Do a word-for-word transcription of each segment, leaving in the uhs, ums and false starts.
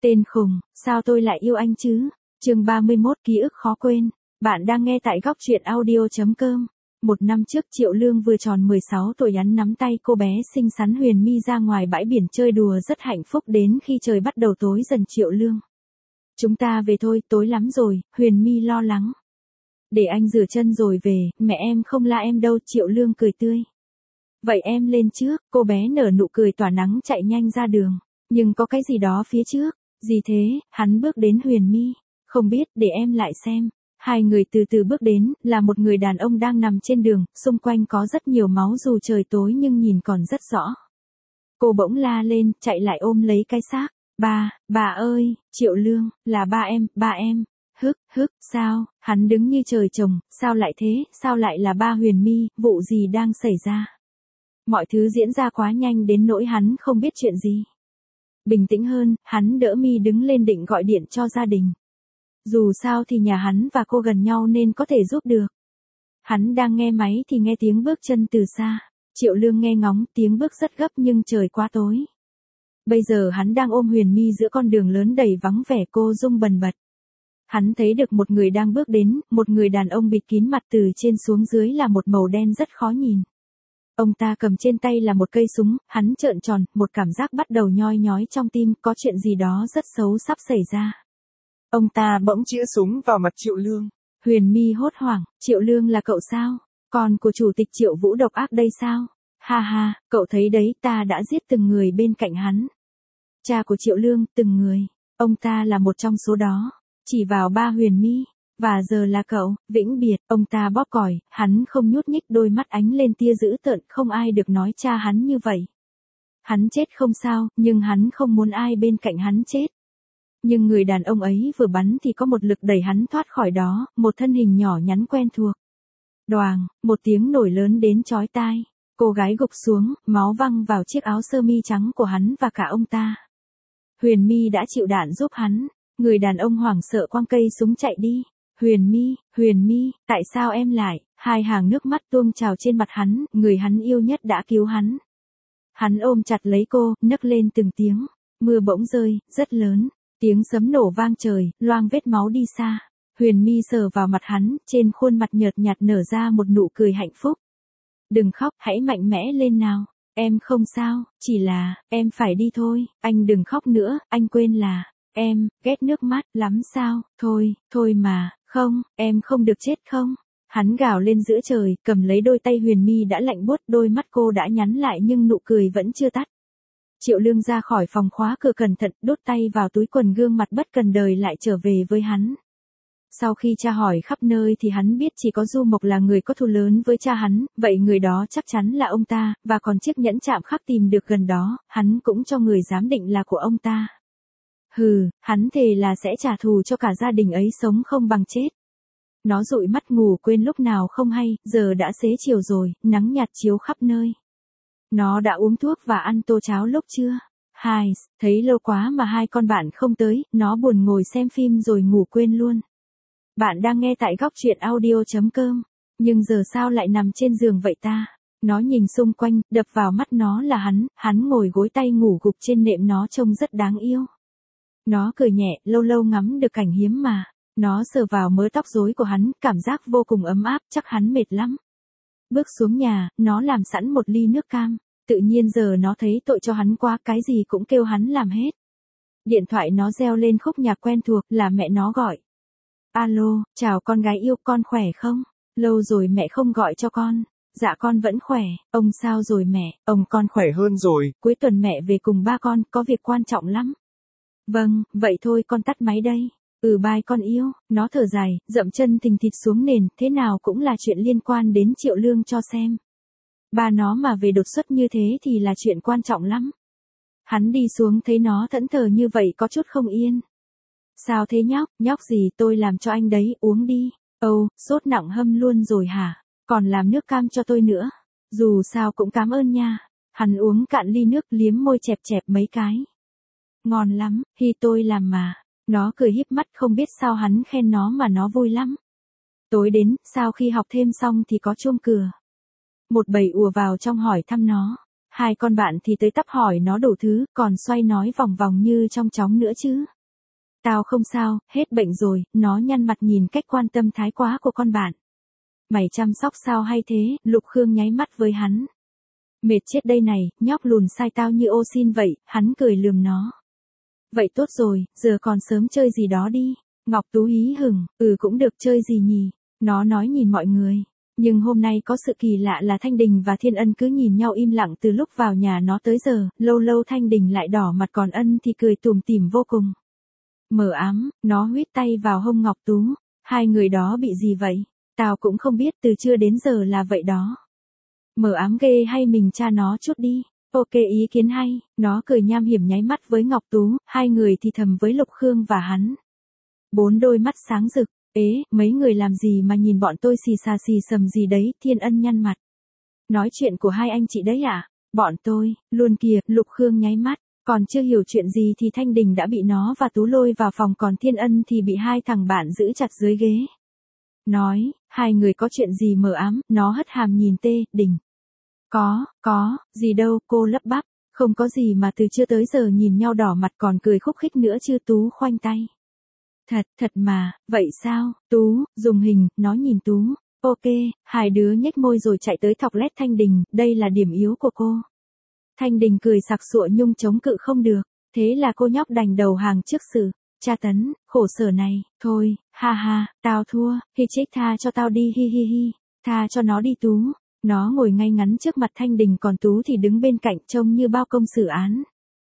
Tên khùng, sao tôi lại yêu anh chứ? Chương ba mươi mốt ký ức khó quên. Bạn đang nghe tại góc truyện audio chấm com. Một năm trước Triệu Lương vừa tròn mười sáu tuổi, hắn nắm tay cô bé xinh xắn Huyền My ra ngoài bãi biển chơi đùa rất hạnh phúc. Đến khi trời bắt đầu tối dần, Triệu Lương: "Chúng ta về thôi, tối lắm rồi." Huyền My lo lắng. "Để anh rửa chân rồi về, mẹ em không la em đâu." Triệu Lương cười tươi. "Vậy em lên trước." Cô bé nở nụ cười tỏa nắng chạy nhanh ra đường. Nhưng có cái gì đó phía trước. "Gì thế?" Hắn bước đến Huyền My. "Không biết, để em lại xem." Hai người từ từ bước đến, là một người đàn ông đang nằm trên đường, xung quanh có rất nhiều máu dù trời tối nhưng nhìn còn rất rõ. Cô bỗng la lên, chạy lại ôm lấy cái xác. "Ba, bà ơi!" "Triệu Lương, là ba em, ba em." "Hức, hức, sao?" Hắn đứng như trời trồng. "Sao lại thế, sao lại là ba Huyền My, vụ gì đang xảy ra?" Mọi thứ diễn ra quá nhanh đến nỗi hắn không biết chuyện gì. Bình tĩnh hơn, hắn đỡ Mi đứng lên định gọi điện cho gia đình. Dù sao thì nhà hắn và cô gần nhau nên có thể giúp được. Hắn đang nghe máy thì nghe tiếng bước chân từ xa. Triệu Lương nghe ngóng, tiếng bước rất gấp nhưng trời quá tối. Bây giờ hắn đang ôm Huyền My giữa con đường lớn đầy vắng vẻ, cô rung bần bật. Hắn thấy được một người đang bước đến, một người đàn ông bịt kín mặt từ trên xuống dưới là một màu đen rất khó nhìn. Ông ta cầm trên tay là một cây súng. Hắn trợn tròn, một cảm giác bắt đầu nhoi nhói trong tim, có chuyện gì đó rất xấu sắp xảy ra. Ông ta bỗng chĩa súng vào mặt Triệu Lương. Huyền My hốt hoảng. "Triệu Lương là cậu sao? Con của chủ tịch Triệu Vũ độc ác đây sao?" "Ha ha, cậu thấy đấy, ta đã giết từng người bên cạnh hắn." Cha của Triệu Lương, từng người. Ông ta là một trong số đó. Chỉ vào ba Huyền My. "Và giờ là cậu, vĩnh biệt." Ông ta bóp còi, hắn không nhúc nhích, đôi mắt ánh lên tia dữ tợn. Không ai được nói cha hắn như vậy. Hắn chết không sao, nhưng hắn không muốn ai bên cạnh hắn chết. Nhưng người đàn ông ấy vừa bắn thì có một lực đẩy hắn thoát khỏi đó, một thân hình nhỏ nhắn quen thuộc. Đoàng, một tiếng nổi lớn đến chói tai. Cô gái gục xuống, máu văng vào chiếc áo sơ mi trắng của hắn và cả ông ta. Huyền My đã chịu đạn giúp hắn. Người đàn ông hoảng sợ quăng cây súng chạy đi. "Huyền My, Huyền My, tại sao em lại?" Hai hàng nước mắt tuôn trào trên mặt hắn, người hắn yêu nhất đã cứu hắn. Hắn ôm chặt lấy cô, nấc lên từng tiếng. Mưa bỗng rơi, rất lớn. Tiếng sấm nổ vang trời, loang vết máu đi xa. Huyền My sờ vào mặt hắn, trên khuôn mặt nhợt nhạt nở ra một nụ cười hạnh phúc. "Đừng khóc, hãy mạnh mẽ lên nào. Em không sao, chỉ là, em phải đi thôi." "Anh đừng khóc nữa, anh quên là, em, ghét nước mắt lắm sao?" "Thôi, thôi mà, không, em không được chết không?" Hắn gào lên giữa trời, cầm lấy đôi tay Huyền My đã lạnh buốt, đôi mắt cô đã nhắn lại nhưng nụ cười vẫn chưa tắt. Triệu Lương ra khỏi phòng, khóa cửa cẩn thận, đút tay vào túi quần, gương mặt bất cần đời lại trở về với hắn. Sau khi tra hỏi khắp nơi thì hắn biết chỉ có Du Mộc là người có thù lớn với cha hắn, vậy người đó chắc chắn là ông ta, và còn chiếc nhẫn chạm khắc tìm được gần đó, hắn cũng cho người giám định là của ông ta. Hừ, hắn thề là sẽ trả thù cho cả gia đình ấy sống không bằng chết. Nó dụi mắt ngủ quên lúc nào không hay, giờ đã xế chiều rồi, nắng nhạt chiếu khắp nơi. Nó đã uống thuốc và ăn tô cháo lúc trưa. Hai, thấy lâu quá mà hai con bạn không tới, nó buồn ngồi xem phim rồi ngủ quên luôn. Bạn đang nghe tại góc truyện audio chấm com. Nhưng giờ sao lại nằm trên giường vậy ta? Nó nhìn xung quanh, đập vào mắt nó là hắn, hắn ngồi gối tay ngủ gục trên nệm, nó trông rất đáng yêu. Nó cười nhẹ, lâu lâu ngắm được cảnh hiếm mà. Nó sờ vào mớ tóc rối của hắn, cảm giác vô cùng ấm áp, chắc hắn mệt lắm. Bước xuống nhà, nó làm sẵn một ly nước cam. Tự nhiên giờ nó thấy tội cho hắn quá, cái gì cũng kêu hắn làm hết. Điện thoại nó reo lên khúc nhạc quen thuộc, là mẹ nó gọi. "Alo, chào con gái yêu, con khỏe không? Lâu rồi mẹ không gọi cho con." "Dạ con vẫn khỏe." "Ông sao rồi mẹ?" "Ông con khỏe hơn rồi, cuối tuần mẹ về cùng ba con, có việc quan trọng lắm." "Vâng, vậy thôi con tắt máy đây." "Ừ bye con yêu." Nó thở dài, dậm chân thình thịch xuống nền, thế nào cũng là chuyện liên quan đến Triệu Lương cho xem. Ba nó mà về đột xuất như thế thì là chuyện quan trọng lắm. Hắn đi xuống thấy nó thẫn thờ như vậy có chút không yên. "Sao thế nhóc?" "Nhóc gì, tôi làm cho anh đấy, uống đi." "Âu, sốt nặng hâm luôn rồi hả? Còn làm nước cam cho tôi nữa." "Dù sao cũng cảm ơn nha." Hắn uống cạn ly nước, liếm môi chẹp chẹp mấy cái. "Ngon lắm, hi tôi làm mà." Nó cười híp mắt, không biết sao hắn khen nó mà nó vui lắm. Tối đến, sau khi học thêm xong thì có chuông cửa. Một bầy ùa vào trong hỏi thăm nó. Hai con bạn thì tới tấp hỏi nó đủ thứ, còn xoay nói vòng vòng như trong chóng nữa chứ. Tao không sao, hết bệnh rồi, nó nhăn mặt nhìn cách quan tâm thái quá của con bạn. Mày chăm sóc sao hay thế, Lục Khương nháy mắt với hắn. Mệt chết đây này, nhóc lùn sai tao như ô xin vậy, hắn cười lườm nó. Vậy tốt rồi, giờ còn sớm chơi gì đó đi. Ngọc Tú hí hửng, ừ cũng được, chơi gì nhỉ? Nó nói nhìn mọi người. Nhưng hôm nay có sự kỳ lạ là Thanh Đình và Thiên Ân cứ nhìn nhau im lặng từ lúc vào nhà nó tới giờ, lâu lâu Thanh Đình lại đỏ mặt còn Ân thì cười tủm tỉm vô cùng. Mờ ám, nó huýt tay vào hông Ngọc Tú. Hai người đó bị gì vậy? Tao cũng không biết, từ trưa đến giờ là vậy đó. Mờ ám ghê hay mình tra nó chút đi. Ok, ý kiến hay. Nó cười nham hiểm nháy mắt với Ngọc Tú, hai người thì thầm với Lục Khương và hắn. Bốn đôi mắt sáng rực. Ế, mấy người làm gì mà nhìn bọn tôi xì xà xì sầm gì đấy, Thiên Ân nhăn mặt. Nói chuyện của hai anh chị đấy à? Bọn tôi, luôn kìa, Lục Khương nháy mắt. Còn chưa hiểu chuyện gì thì Thanh Đình đã bị nó và Tú lôi vào phòng, còn Thiên Ân thì bị hai thằng bạn giữ chặt dưới ghế. Nói, hai người có chuyện gì mờ ám, nó hất hàm nhìn Tê, Đình. Có, có, gì đâu, cô lắp bắp. Không có gì mà từ chưa tới giờ nhìn nhau đỏ mặt còn cười khúc khích nữa chứ, Tú khoanh tay. Thật, thật mà, vậy sao, Tú, dùng hình, nó nhìn Tú. Ok, hai đứa nhếch môi rồi chạy tới thọc lét Thanh Đình, đây là điểm yếu của cô. Thanh Đình cười sặc sụa nhung chống cự không được, thế là cô nhóc đành đầu hàng trước sự tra tấn, khổ sở này. Thôi, ha ha, tao thua, hi chích tha cho tao đi, hi hi hi, tha cho nó đi Tú. Nó ngồi ngay ngắn trước mặt Thanh Đình còn Tú thì đứng bên cạnh trông như bao công xử án.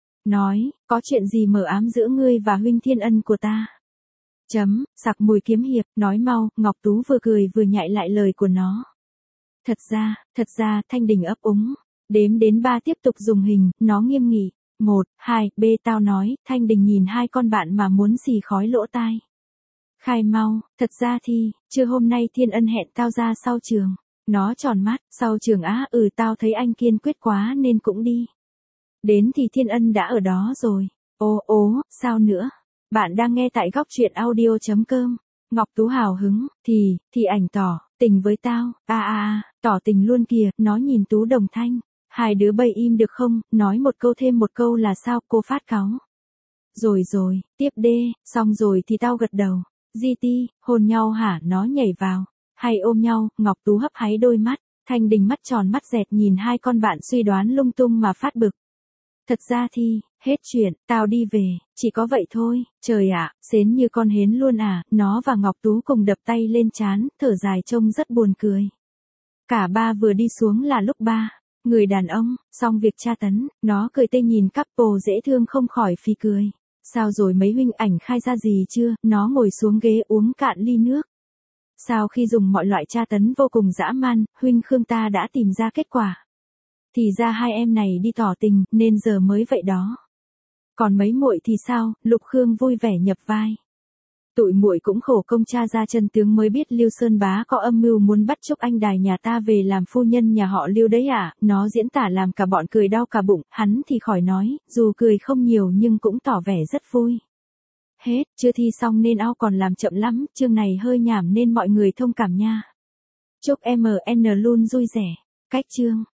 Nói, có chuyện gì mờ ám giữa ngươi và huynh Thiên Ân của ta? Chấm, sặc mùi kiếm hiệp, nói mau, Ngọc Tú vừa cười vừa nhại lại lời của nó. Thật ra, thật ra, Thanh Đình ấp úng. Đếm đến ba tiếp tục dùng hình, nó nghiêm nghị. Một, hai, b tao nói, Thanh Đình nhìn hai con bạn mà muốn xì khói lỗ tai. Khai mau, thật ra thì, trưa hôm nay Thiên Ân hẹn tao ra sau trường. Nó tròn mắt, sau trường á, ừ tao thấy anh kiên quyết quá nên cũng đi. Đến thì Thiên Ân đã ở đó rồi. Ô ố, sao nữa? Bạn đang nghe tại góc truyện audio.com. Ngọc Tú hào hứng, thì, thì ảnh tỏ, tình với tao, a a a, tỏ tình luôn kìa, nó nhìn Tú Đồng Thanh. Hai đứa bay im được không, nói một câu thêm một câu là sao, cô phát cáu. Rồi rồi, tiếp đê, xong rồi thì tao gật đầu. giê tê, hôn nhau hả, nó nhảy vào. Hay ôm nhau, Ngọc Tú hấp háy đôi mắt. Thanh Đình mắt tròn mắt dẹt nhìn hai con bạn suy đoán lung tung mà phát bực. Thật ra thì, hết chuyện, tao đi về, chỉ có vậy thôi, trời ạ, xến như con hến luôn à, nó và Ngọc Tú cùng đập tay lên trán, thở dài trông rất buồn cười. Cả ba vừa đi xuống là lúc ba, người đàn ông, xong việc tra tấn, nó cười tê nhìn couple dễ thương không khỏi phì cười. Sao rồi mấy huynh ảnh khai ra gì chưa, nó ngồi xuống ghế uống cạn ly nước. Sau khi dùng mọi loại tra tấn vô cùng dã man, huynh Khương ta đã tìm ra kết quả. Thì ra hai em này đi tỏ tình, nên giờ mới vậy đó. Còn mấy muội thì sao, Lục Khương vui vẻ nhập vai. Tụi muội cũng khổ công tra ra chân tướng mới biết Lưu Sơn Bá có âm mưu muốn bắt Trúc Anh Đài nhà ta về làm phu nhân nhà họ Lưu đấy à, nó diễn tả làm cả bọn cười đau cả bụng, hắn thì khỏi nói, dù cười không nhiều nhưng cũng tỏ vẻ rất vui. Hết, chưa thi xong nên ao còn làm chậm lắm, chương này hơi nhảm nên mọi người thông cảm nha. Chúc em en luôn vui vẻ. Cách chương